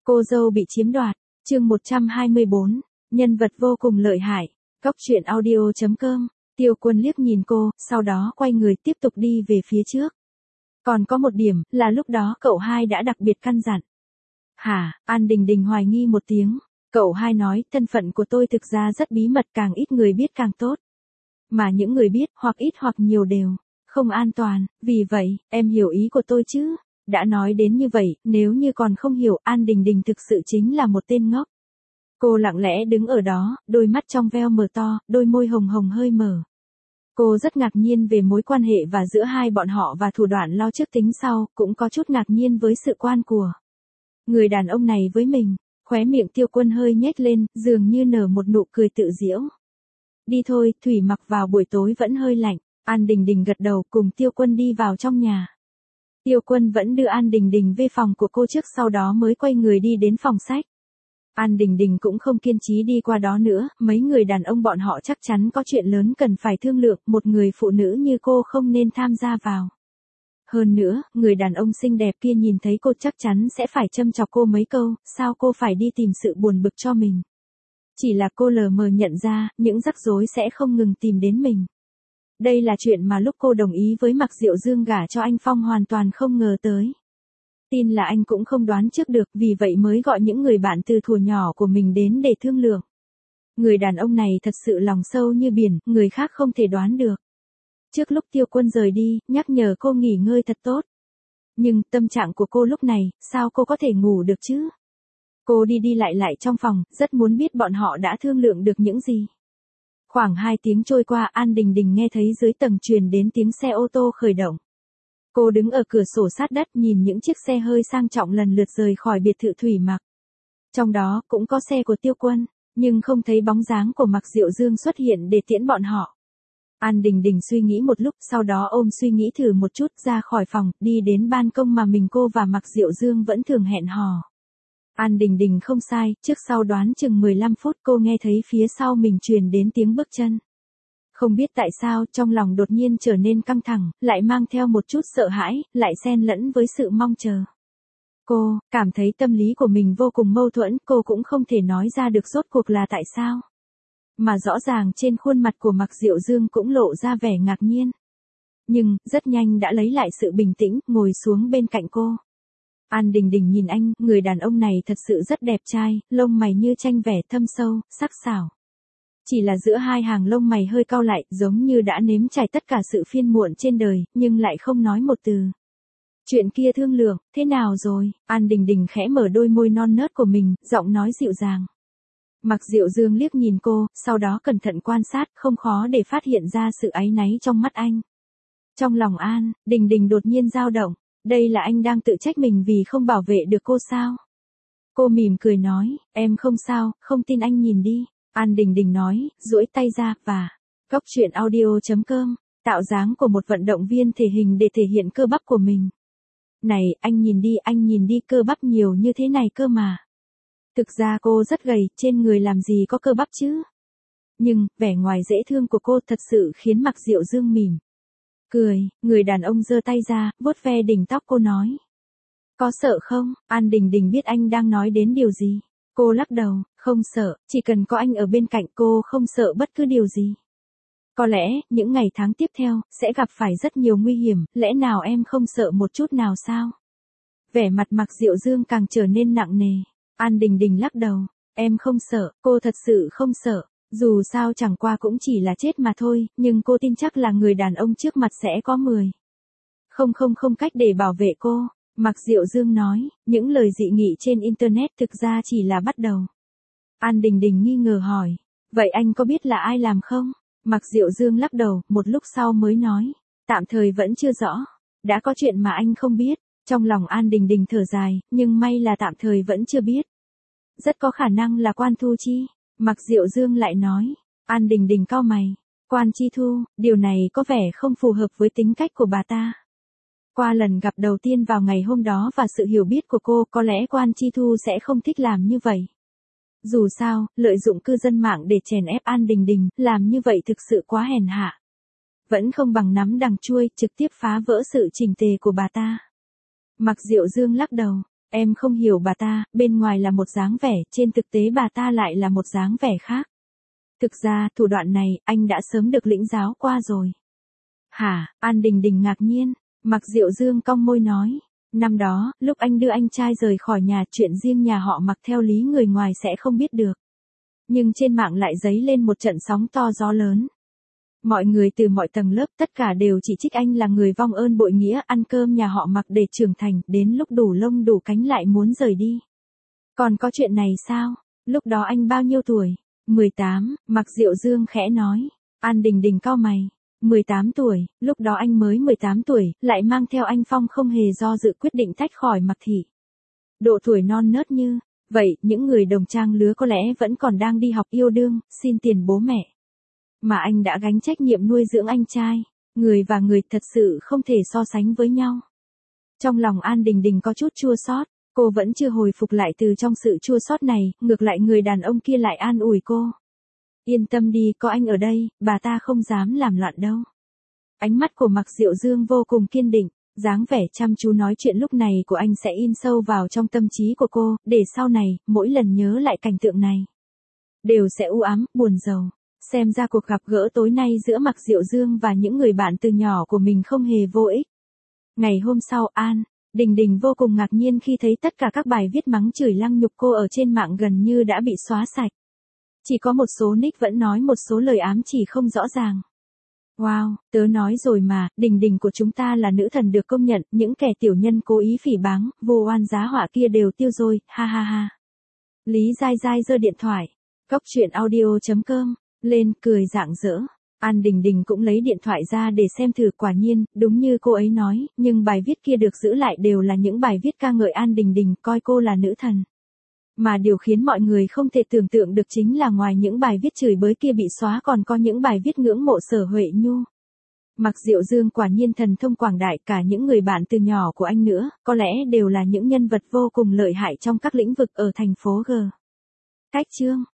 Cô dâu bị chiếm đoạt, chương 124, nhân vật vô cùng lợi hại, Cóc truyện audio.com, Tiêu Quân liếc nhìn cô, sau đó quay người tiếp tục đi về phía trước. Còn có một điểm, là lúc đó cậu hai đã đặc biệt căn dặn. Hả, An Đình Đình hoài nghi một tiếng, cậu hai nói, thân phận của tôi thực ra rất bí mật, càng ít người biết càng tốt. Mà những người biết, hoặc ít hoặc nhiều đều, không an toàn, vì vậy, em hiểu ý của tôi chứ? Đã nói đến như vậy, nếu như còn không hiểu, An Đình Đình thực sự chính là một tên ngốc. Cô lặng lẽ đứng ở đó, đôi mắt trong veo mở to, đôi môi hồng hồng hơi mở. Cô rất ngạc nhiên về mối quan hệ và giữa hai bọn họ và thủ đoạn lo trước tính sau, cũng có chút ngạc nhiên với sự quan của người đàn ông này với mình. Khóe miệng Tiêu Quân hơi nhếch lên, dường như nở một nụ cười tự giễu. Đi thôi, Thủy mặc vào buổi tối vẫn hơi lạnh. An Đình Đình gật đầu, cùng Tiêu Quân đi vào trong nhà. Tiêu Quân vẫn đưa An Đình Đình về phòng của cô trước, sau đó mới quay người đi đến phòng sách. An Đình Đình cũng không kiên trì đi qua đó nữa, mấy người đàn ông bọn họ chắc chắn có chuyện lớn cần phải thương lượng, một người phụ nữ như cô không nên tham gia vào. Hơn nữa, người đàn ông xinh đẹp kia nhìn thấy cô chắc chắn sẽ phải châm chọc cô mấy câu, sao cô phải đi tìm sự buồn bực cho mình. Chỉ là cô lờ mờ nhận ra, những rắc rối sẽ không ngừng tìm đến mình. Đây là chuyện mà lúc cô đồng ý với Mạc Diệu Dương gả cho anh Phong hoàn toàn không ngờ tới. Tin là anh cũng không đoán trước được, vì vậy mới gọi những người bạn từ thuở nhỏ của mình đến để thương lượng. Người đàn ông này thật sự lòng sâu như biển, người khác không thể đoán được. Trước lúc Tiêu Quân rời đi, nhắc nhở cô nghỉ ngơi thật tốt. Nhưng, tâm trạng của cô lúc này, sao cô có thể ngủ được chứ? Cô đi đi lại trong phòng, rất muốn biết bọn họ đã thương lượng được những gì. Khoảng 2 tiếng trôi qua, An Đình Đình nghe thấy dưới tầng truyền đến tiếng xe ô tô khởi động. Cô đứng ở cửa sổ sát đất nhìn những chiếc xe hơi sang trọng lần lượt rời khỏi biệt thự Thủy Mặc. Trong đó cũng có xe của Tiêu Quân, nhưng không thấy bóng dáng của Mạc Diệu Dương xuất hiện để tiễn bọn họ. An Đình Đình suy nghĩ một lúc, sau đó ôm suy nghĩ thử một chút ra khỏi phòng, đi đến ban công mà cô và Mạc Diệu Dương vẫn thường hẹn hò. An Đình Đình không sai, trước sau đoán chừng 15 phút cô nghe thấy phía sau mình truyền đến tiếng bước chân. Không biết tại sao, trong lòng đột nhiên trở nên căng thẳng, lại mang theo một chút sợ hãi, lại xen lẫn với sự mong chờ. Cô cảm thấy tâm lý của mình vô cùng mâu thuẫn, cô cũng không thể nói ra được rốt cuộc là tại sao. Mà rõ ràng trên khuôn mặt của Mạc Diệu Dương cũng lộ ra vẻ ngạc nhiên. Nhưng, rất nhanh đã lấy lại sự bình tĩnh, ngồi xuống bên cạnh cô. An Đình Đình nhìn anh, người đàn ông này thật sự rất đẹp trai, lông mày như tranh vẽ thâm sâu, sắc sảo. Chỉ là giữa hai hàng lông mày hơi cau lại, giống như đã nếm trải tất cả sự phiền muộn trên đời, nhưng lại không nói một từ. Chuyện kia thương lượng, thế nào rồi? An Đình Đình khẽ mở đôi môi non nớt của mình, giọng nói dịu dàng. Mạc Diệu Dương liếc nhìn cô, sau đó cẩn thận quan sát, không khó để phát hiện ra sự áy náy trong mắt anh. Trong lòng An Đình Đình đột nhiên dao động, đây là anh đang tự trách mình vì không bảo vệ được cô sao? Cô mỉm cười nói, em không sao, không tin anh nhìn đi. An Đình Đình nói, duỗi tay ra, và Cóc truyện audio.com, tạo dáng của một vận động viên thể hình để thể hiện cơ bắp của mình. Này, anh nhìn đi, cơ bắp nhiều như thế này cơ mà. Thực ra cô rất gầy, trên người làm gì có cơ bắp chứ. Nhưng, vẻ ngoài dễ thương của cô thật sự khiến Mạc Diệu Dương mỉm cười, người đàn ông giơ tay ra, vuốt ve đỉnh tóc cô nói. Có sợ không? An Đình Đình biết anh đang nói đến điều gì. Cô lắc đầu, không sợ, chỉ cần có anh ở bên cạnh cô không sợ bất cứ điều gì. Có lẽ, những ngày tháng tiếp theo, sẽ gặp phải rất nhiều nguy hiểm, lẽ nào em không sợ một chút nào sao? Vẻ mặt Mạc Diệu Dương càng trở nên nặng nề. An Đình Đình lắc đầu, em không sợ, cô thật sự không sợ. Dù sao chẳng qua cũng chỉ là chết mà thôi, nhưng cô tin chắc là người đàn ông trước mặt sẽ có 10. Không cách để bảo vệ cô. Mạc Diệu Dương nói, những lời dị nghị trên Internet thực ra chỉ là bắt đầu. An Đình Đình nghi ngờ hỏi, vậy anh có biết là ai làm không? Mạc Diệu Dương lắc đầu, một lúc sau mới nói, tạm thời vẫn chưa rõ. Đã có chuyện mà anh không biết. Trong lòng An Đình Đình thở dài, nhưng may là tạm thời vẫn chưa biết. Rất có khả năng là Quan Thu Chi. Mạc Diệu Dương lại nói. An Đình Đình cau mày. Quan Chi Thu, điều này có vẻ không phù hợp với tính cách của bà ta. Qua lần gặp đầu tiên vào ngày hôm đó và sự hiểu biết của cô, có lẽ Quan Chi Thu sẽ không thích làm như vậy. Dù sao, lợi dụng cư dân mạng để chèn ép An Đình Đình, làm như vậy thực sự quá hèn hạ. Vẫn không bằng nắm đằng chuôi, trực tiếp phá vỡ sự chỉnh tề của bà ta. Mạc Diệu Dương lắc đầu. Em không hiểu bà ta, bên ngoài là một dáng vẻ, trên thực tế bà ta lại là một dáng vẻ khác. Thực ra, thủ đoạn này, anh đã sớm được lĩnh giáo qua rồi. Hả? An Đình Đình ngạc nhiên. Mạc Diệu Dương cong môi nói. Năm đó, lúc anh đưa anh trai rời khỏi nhà, chuyện riêng nhà họ Mạc theo lý người ngoài sẽ không biết được. Nhưng trên mạng lại dấy lên một trận sóng to gió lớn. Mọi người từ mọi tầng lớp tất cả đều chỉ trích anh là người vong ơn bội nghĩa, ăn cơm nhà họ Mạc để trưởng thành, đến lúc đủ lông đủ cánh lại muốn rời đi. Còn có chuyện này sao? Lúc đó anh bao nhiêu tuổi? 18, Mạc Diệu Dương khẽ nói. An Đình Đình cau mày. 18 tuổi, lúc đó anh mới 18 tuổi, lại mang theo anh Phong không hề do dự quyết định tách khỏi Mạc thị. Độ tuổi non nớt như vậy, những người đồng trang lứa có lẽ vẫn còn đang đi học yêu đương, xin tiền bố mẹ. Mà anh đã gánh trách nhiệm nuôi dưỡng anh trai. Người và người thật sự không thể so sánh với nhau. Trong lòng An Đình Đình có chút chua xót, cô vẫn chưa hồi phục lại từ trong sự chua xót này, ngược lại người đàn ông kia lại an ủi cô. Yên tâm đi, có anh ở đây, bà ta không dám làm loạn đâu. Ánh mắt của Mạc Diệu Dương vô cùng kiên định, dáng vẻ chăm chú nói chuyện lúc này của anh sẽ in sâu vào trong tâm trí của cô, để sau này, mỗi lần nhớ lại cảnh tượng này, đều sẽ u ám, buồn rầu. Xem ra cuộc gặp gỡ tối nay giữa Mạc Diệu Dương và những người bạn từ nhỏ của mình không hề vô ích. Ngày hôm sau, An Đình Đình vô cùng ngạc nhiên khi thấy tất cả các bài viết mắng chửi lăng nhục cô ở trên mạng gần như đã bị xóa sạch. Chỉ có một số nick vẫn nói một số lời ám chỉ không rõ ràng. Wow, tớ nói rồi mà, Đình Đình của chúng ta là nữ thần được công nhận, những kẻ tiểu nhân cố ý phỉ báng, vô oan giá họa kia đều tiêu rồi, ha ha ha. Lý Giai Giai giơ điện thoại, cóc truyện audio.com, lên, cười rạng rỡ. An Đình Đình cũng lấy điện thoại ra để xem thử, quả nhiên, đúng như cô ấy nói, nhưng bài viết kia được giữ lại đều là những bài viết ca ngợi An Đình Đình, coi cô là nữ thần. Mà điều khiến mọi người không thể tưởng tượng được chính là ngoài những bài viết chửi bới kia bị xóa còn có những bài viết ngưỡng mộ Sở Huệ Nhu. Mạc Diệu Dương quả nhiên thần thông quảng đại, cả những người bạn từ nhỏ của anh nữa, có lẽ đều là những nhân vật vô cùng lợi hại trong các lĩnh vực ở thành phố G. Cách chương